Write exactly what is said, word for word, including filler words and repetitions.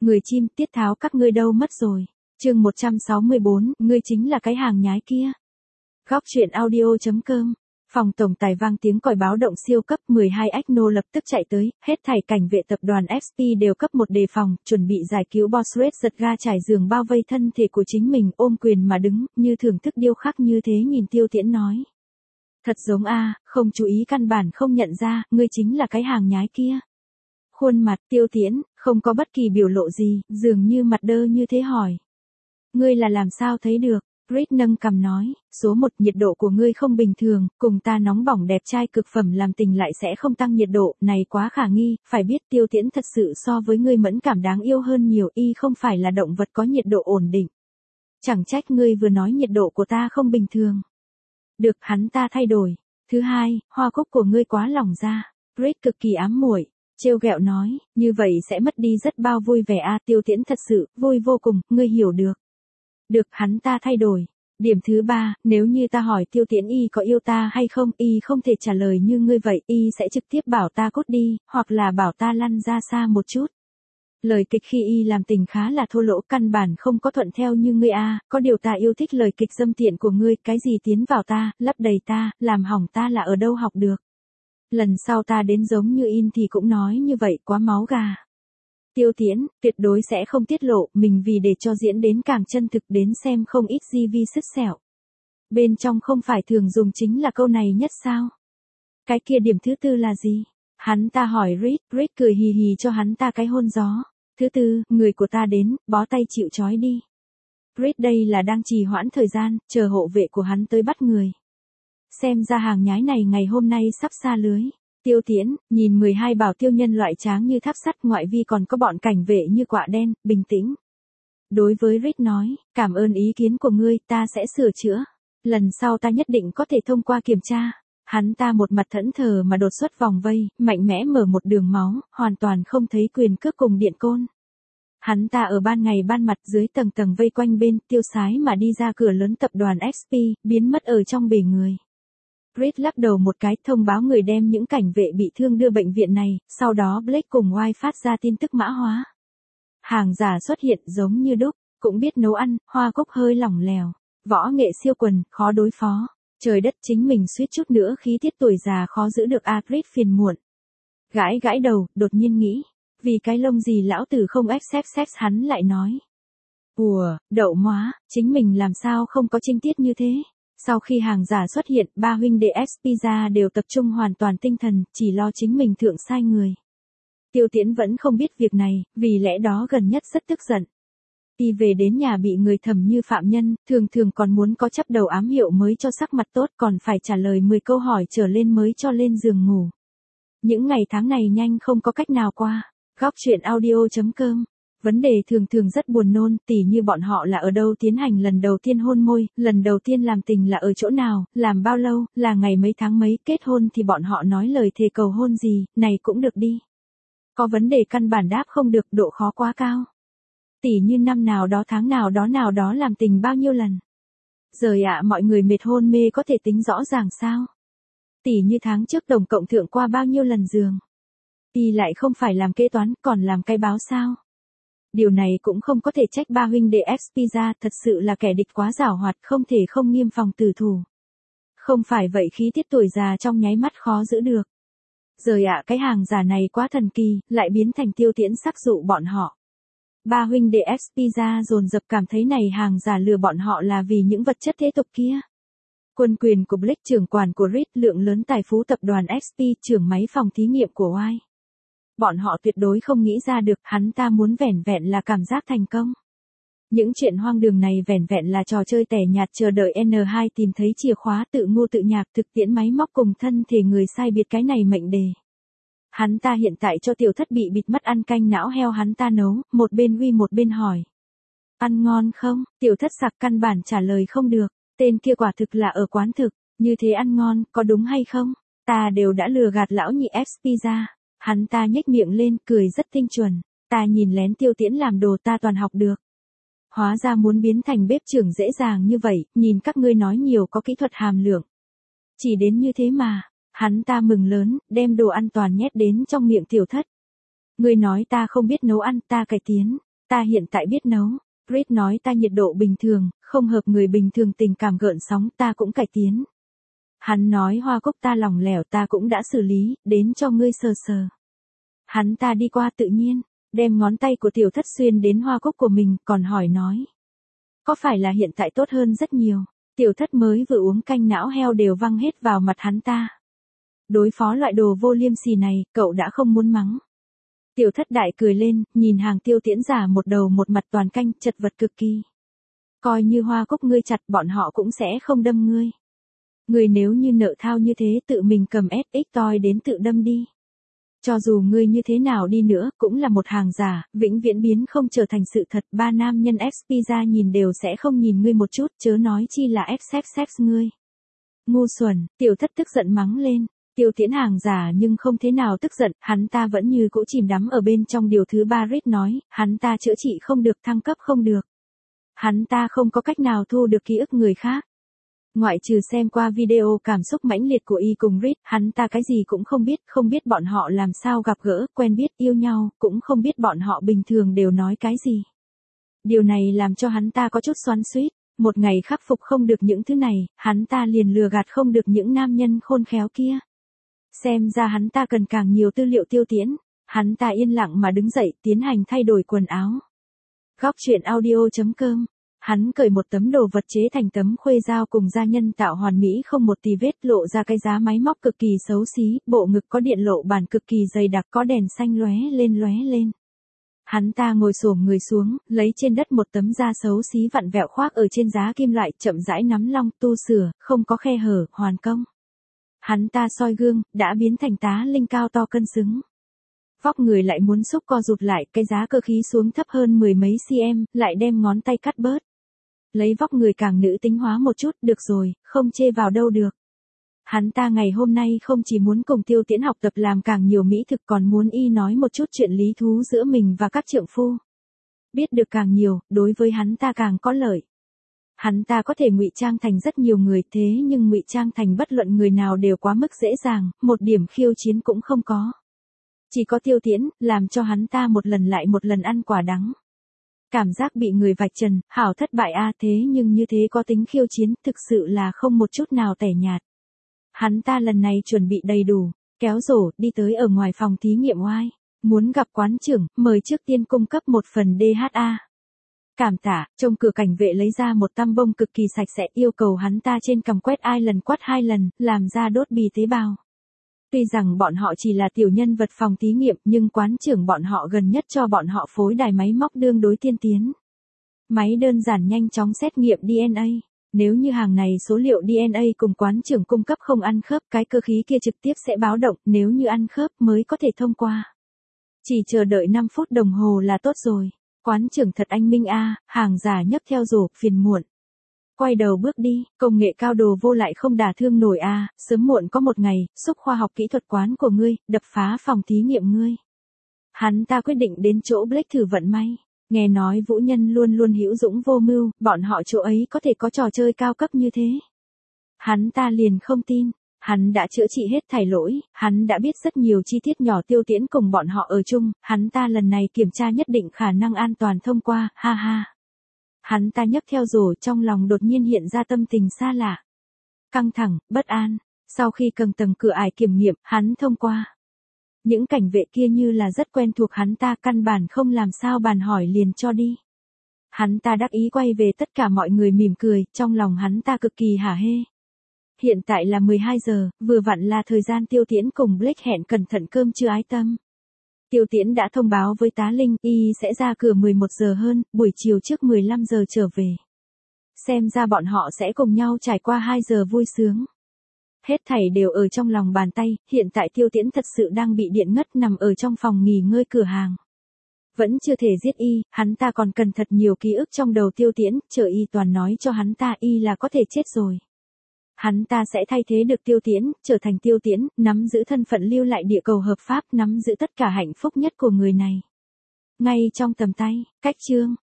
Người chim, tiết tháo các ngươi đâu mất rồi. Chương một trăm sáu mươi bốn, ngươi chính là cái hàng nhái kia. Góc truyện audio chấm com. Phòng tổng tài vang tiếng còi báo động siêu cấp, mười hai Ecno lập tức chạy tới, hết thảy cảnh vệ tập đoàn ép pê đều cấp một đề phòng, chuẩn bị giải cứu Boss Red giật ga trải giường bao vây thân thể của chính mình, ôm quyền mà đứng, như thưởng thức điêu khắc như thế nhìn Tiêu Tiễn nói. Thật giống a, không chú ý căn bản không nhận ra, ngươi chính là cái hàng nhái kia. Khuôn mặt Tiêu Tiễn, không có bất kỳ biểu lộ gì, dường như mặt đơ như thế hỏi. Ngươi là làm sao thấy được? Reed nâng cằm nói, số một nhiệt độ của ngươi không bình thường, cùng ta nóng bỏng đẹp trai cực phẩm làm tình lại sẽ không tăng nhiệt độ, này quá khả nghi, phải biết Tiêu Tiễn thật sự so với ngươi mẫn cảm đáng yêu hơn nhiều, y không phải là động vật có nhiệt độ ổn định. Chẳng trách ngươi vừa nói nhiệt độ của ta không bình thường. Được, hắn ta thay đổi. Thứ hai, hoa cúc của ngươi quá lỏng ra. Reed cực kỳ ám muội, trêu ghẹo nói, như vậy sẽ mất đi rất bao vui vẻ a. Tiêu Tiễn thật sự, vui vô cùng, ngươi hiểu được. Được, hắn ta thay đổi. Điểm thứ ba, nếu như ta hỏi Tiêu Tiễn y có yêu ta hay không, y không thể trả lời như ngươi vậy, y sẽ trực tiếp bảo ta cút đi, hoặc là bảo ta lăn ra xa một chút. Lời kịch khi y làm tình khá là thô lỗ, căn bản không có thuận theo như ngươi a, có điều ta yêu thích lời kịch dâm tiện của ngươi, cái gì tiến vào ta, lấp đầy ta, làm hỏng ta là ở đâu học được. Lần sau ta đến giống như in thì cũng nói như vậy, quá máu gà. Tiêu Tiễn, tuyệt đối sẽ không tiết lộ, mình vì để cho diễn đến càng chân thực đến xem không ít gi vi sứt sẹo. Bên trong không phải thường dùng chính là câu này nhất sao? Cái kia điểm thứ tư là gì? Hắn ta hỏi Reed, Reed cười hì hì cho hắn ta cái hôn gió. Thứ tư, người của ta đến, bó tay chịu trói đi. Reed đây là đang trì hoãn thời gian, chờ hộ vệ của hắn tới bắt người. Xem ra hàng nhái này ngày hôm nay sắp xa lưới. Tiêu Tiễn, nhìn mười hai bảo tiêu nhân loại tráng như tháp sắt, ngoại vi còn có bọn cảnh vệ như quạ đen, bình tĩnh. Đối với Reed nói, cảm ơn ý kiến của ngươi, ta sẽ sửa chữa. Lần sau ta nhất định có thể thông qua kiểm tra. Hắn ta một mặt thẫn thờ mà đột xuất vòng vây, mạnh mẽ mở một đường máu, hoàn toàn không thấy quyền cước cùng điện côn. Hắn ta ở ban ngày ban mặt dưới tầng tầng vây quanh bên, tiêu sái mà đi ra cửa lớn tập đoàn ép pê, biến mất ở trong bể người. Reed lắc đầu một cái, thông báo người đem những cảnh vệ bị thương đưa bệnh viện này, sau đó Blake cùng White phát ra tin tức mã hóa. Hàng giả xuất hiện giống như đúc, cũng biết nấu ăn, hoa cúc hơi lỏng lẻo, võ nghệ siêu quần, khó đối phó. Trời đất, chính mình suýt chút nữa khí tiết tuổi già khó giữ được a. Reed phiền muộn. Gãi gãi đầu, đột nhiên nghĩ, vì cái lông gì lão tử không accept sex, hắn lại nói. Ủa, đậu móa, chính mình làm sao không có trinh tiết như thế. Sau khi hàng giả xuất hiện, ba huynh đệ ép pê ra đều tập trung hoàn toàn tinh thần, chỉ lo chính mình thượng sai người. Tiêu Tiễn vẫn không biết việc này, vì lẽ đó gần nhất rất tức giận. Y về đến nhà bị người thẩm như phạm nhân, thường thường còn muốn có chắp đầu ám hiệu mới cho sắc mặt tốt, còn phải trả lời mười câu hỏi trở lên mới cho lên giường ngủ. Những ngày tháng này nhanh không có cách nào qua. Góc truyện audio chấm com. Vấn đề thường thường rất buồn nôn, tỉ như bọn họ là ở đâu tiến hành lần đầu tiên hôn môi, lần đầu tiên làm tình là ở chỗ nào, làm bao lâu, là ngày mấy tháng mấy, kết hôn thì bọn họ nói lời thề cầu hôn gì, này cũng được đi. Có vấn đề căn bản đáp không được, độ khó quá cao. Tỉ như năm nào đó tháng nào đó nào đó làm tình bao nhiêu lần. Giời ạ, mọi người mệt hôn mê có thể tính rõ ràng sao? Tỉ như tháng trước tổng cộng thượng qua bao nhiêu lần giường. Y lại không phải làm kế toán, còn làm cái báo sao? Điều này cũng không có thể trách ba huynh đệ ép pê ra, thật sự là kẻ địch quá giảo hoạt, không thể không nghiêm phòng tử thủ. Không phải vậy khí tiết tuổi già trong nháy mắt khó giữ được. Giời ạ, cái hàng giả này quá thần kỳ, lại biến thành Tiêu Tiễn sắc dụ bọn họ. Ba huynh đệ ép pê ra dồn dập cảm thấy này hàng giả lừa bọn họ là vì những vật chất thế tục kia. Quân quyền của Blake, trưởng quản của Reed, lượng lớn tài phú tập đoàn ép pê, trưởng máy phòng thí nghiệm của White. Bọn họ tuyệt đối không nghĩ ra được, hắn ta muốn vẻn vẹn là cảm giác thành công. Những chuyện hoang đường này vẻn vẹn là trò chơi tẻ nhạt, chờ đợi en hai tìm thấy chìa khóa, tự ngô tự nhạc, thực tiễn máy móc cùng thân thể người sai biệt, cái này mệnh đề. Hắn ta hiện tại cho tiểu thất bị bịt mắt ăn canh não heo hắn ta nấu, một bên uy một bên hỏi. Ăn ngon không? Tiểu thất sặc căn bản trả lời không được, tên kia quả thực là ở quán thực, như thế ăn ngon, có đúng hay không? Ta đều đã lừa gạt lão nhị ép pê ra. Hắn ta nhếch miệng lên, cười rất tinh chuẩn. Ta nhìn lén Tiêu Tiễn làm đồ ta toàn học được. Hóa ra muốn biến thành bếp trưởng dễ dàng như vậy, nhìn các ngươi nói nhiều có kỹ thuật hàm lượng. Chỉ đến như thế mà, hắn ta mừng lớn, đem đồ ăn toàn nhét đến trong miệng tiểu thất. Ngươi nói ta không biết nấu ăn, ta cải tiến. Ta hiện tại biết nấu. Reed nói ta nhiệt độ bình thường, không hợp người bình thường tình cảm gợn sóng ta cũng cải tiến. Hắn nói hoa cúc ta lỏng lẻo ta cũng đã xử lý, đến cho ngươi sờ sờ. Hắn ta đi qua tự nhiên, đem ngón tay của tiểu thất xuyên đến hoa cúc của mình, còn hỏi nói. Có phải là hiện tại tốt hơn rất nhiều? Tiểu thất mới vừa uống canh não heo đều văng hết vào mặt hắn ta. Đối phó loại đồ vô liêm sỉ này, cậu đã không muốn mắng. Tiểu thất đại cười lên, nhìn hàng tiêu tiễn giả một đầu một mặt toàn canh, chật vật cực kỳ. Coi như hoa cúc ngươi chặt bọn họ cũng sẽ không đâm ngươi. Ngươi nếu như nợ thao như thế tự mình cầm ét ích toi đến tự đâm đi. Cho dù ngươi như thế nào đi nữa, cũng là một hàng giả, vĩnh viễn biến không trở thành sự thật. Ba nam nhân ép pizza nhìn đều sẽ không nhìn ngươi một chút, chớ nói chi là ép sex sex ngươi. Ngu xuẩn, tiểu thất tức giận mắng lên. Tiêu tiễn hàng giả nhưng không thế nào tức giận, hắn ta vẫn như cũ chìm đắm ở bên trong điều thứ ba. Reed nói, hắn ta chữa trị không được, thăng cấp không được. Hắn ta không có cách nào thu được ký ức người khác. Ngoại trừ xem qua video cảm xúc mãnh liệt của y cùng Reed, hắn ta cái gì cũng không biết, không biết bọn họ làm sao gặp gỡ, quen biết, yêu nhau, cũng không biết bọn họ bình thường đều nói cái gì. Điều này làm cho hắn ta có chút xoắn xuýt, một ngày khắc phục không được những thứ này, hắn ta liền lừa gạt không được những nam nhân khôn khéo kia. Xem ra hắn ta cần càng nhiều tư liệu tiêu tiễn, hắn ta yên lặng mà đứng dậy tiến hành thay đổi quần áo. Góc truyện audio chấm com. Hắn cởi một tấm đồ vật chế thành tấm khuê dao cùng da nhân tạo hoàn mỹ không một tì vết, lộ ra cái giá máy móc cực kỳ xấu xí, bộ ngực có điện lộ bản cực kỳ dày đặc, có đèn xanh lóe lên lóe lên. Hắn ta ngồi xổm người xuống, lấy trên đất một tấm da xấu xí vặn vẹo khoác ở trên giá kim loại, chậm rãi nắm long, tu sửa, không có khe hở, hoàn công. Hắn ta soi gương, đã biến thành tá linh cao to cân xứng. Vóc người lại muốn xúc co rụt lại, cái giá cơ khí xuống thấp hơn mười mấy cm, lại đem ngón tay cắt bớt. Lấy vóc người càng nữ tính hóa một chút, được rồi, không chê vào đâu được. Hắn ta ngày hôm nay không chỉ muốn cùng tiêu tiễn học tập làm càng nhiều mỹ thực, còn muốn y nói một chút chuyện lý thú giữa mình và các trượng phu. Biết được càng nhiều, đối với hắn ta càng có lợi. Hắn ta có thể ngụy trang thành rất nhiều người, thế nhưng ngụy trang thành bất luận người nào đều quá mức dễ dàng, một điểm khiêu chiến cũng không có. Chỉ có tiêu tiễn, làm cho hắn ta một lần lại một lần ăn quả đắng. Cảm giác bị người vạch trần, hảo thất bại a, thế nhưng như thế có tính khiêu chiến, thực sự là không một chút nào tẻ nhạt. Hắn ta lần này chuẩn bị đầy đủ, kéo rổ, đi tới ở ngoài phòng thí nghiệm oai. Muốn gặp quán trưởng, mời trước tiên cung cấp một phần đê hát a. Cảm tạ, trông cửa cảnh vệ lấy ra một tăm bông cực kỳ sạch sẽ, yêu cầu hắn ta trên cằm quét ai lần quát hai lần, làm ra đốt bì tế bào. Tuy rằng bọn họ chỉ là tiểu nhân vật phòng thí nghiệm, nhưng quán trưởng bọn họ gần nhất cho bọn họ phối đài máy móc đương đối tiên tiến. Máy đơn giản nhanh chóng xét nghiệm đê en a. Nếu như hàng này số liệu đê en a cùng quán trưởng cung cấp không ăn khớp, cái cơ khí kia trực tiếp sẽ báo động, nếu như ăn khớp mới có thể thông qua. Chỉ chờ đợi năm phút đồng hồ là tốt rồi. Quán trưởng thật anh minh a, hàng giả nhấc theo rổ, phiền muộn. Quay đầu bước đi, công nghệ cao đồ vô lại không đả thương nổi a, sớm muộn có một ngày, xúc khoa học kỹ thuật quán của ngươi, đập phá phòng thí nghiệm ngươi. Hắn ta quyết định đến chỗ Blake thử vận may. Nghe nói Vũ Nhân luôn luôn hữu dũng vô mưu, bọn họ chỗ ấy có thể có trò chơi cao cấp như thế. Hắn ta liền không tin. Hắn đã chữa trị hết thảy lỗi, hắn đã biết rất nhiều chi tiết nhỏ, tiêu tiễn cùng bọn họ ở chung, hắn ta lần này kiểm tra nhất định khả năng an toàn thông qua, ha ha. Hắn ta nhấc theo rổ, trong lòng đột nhiên hiện ra tâm tình xa lạ. Căng thẳng, bất an, sau khi cầm tầng cửa ải kiểm nghiệm, hắn thông qua. Những cảnh vệ kia như là rất quen thuộc hắn ta, căn bản không làm sao bàn hỏi liền cho đi. Hắn ta đắc ý quay về tất cả mọi người mỉm cười, trong lòng hắn ta cực kỳ hả hê. Hiện tại là mười hai giờ, vừa vặn là thời gian tiêu tiễn cùng Blake hẹn cẩn thận cơm trưa ái tâm. Tiêu tiễn đã thông báo với tá Linh, y sẽ ra cửa mười một giờ hơn, buổi chiều trước mười lăm giờ trở về. Xem ra bọn họ sẽ cùng nhau trải qua hai giờ vui sướng. Hết thảy đều ở trong lòng bàn tay, hiện tại tiêu tiễn thật sự đang bị điện ngất nằm ở trong phòng nghỉ ngơi cửa hàng. Vẫn chưa thể giết y, hắn ta còn cần thật nhiều ký ức trong đầu tiêu tiễn, chờ y toàn nói cho hắn ta y là có thể chết rồi. Hắn ta sẽ thay thế được tiêu tiễn, trở thành tiêu tiễn, nắm giữ thân phận lưu lại địa cầu hợp pháp, nắm giữ tất cả hạnh phúc nhất của người này. Ngay trong tầm tay, cách chương.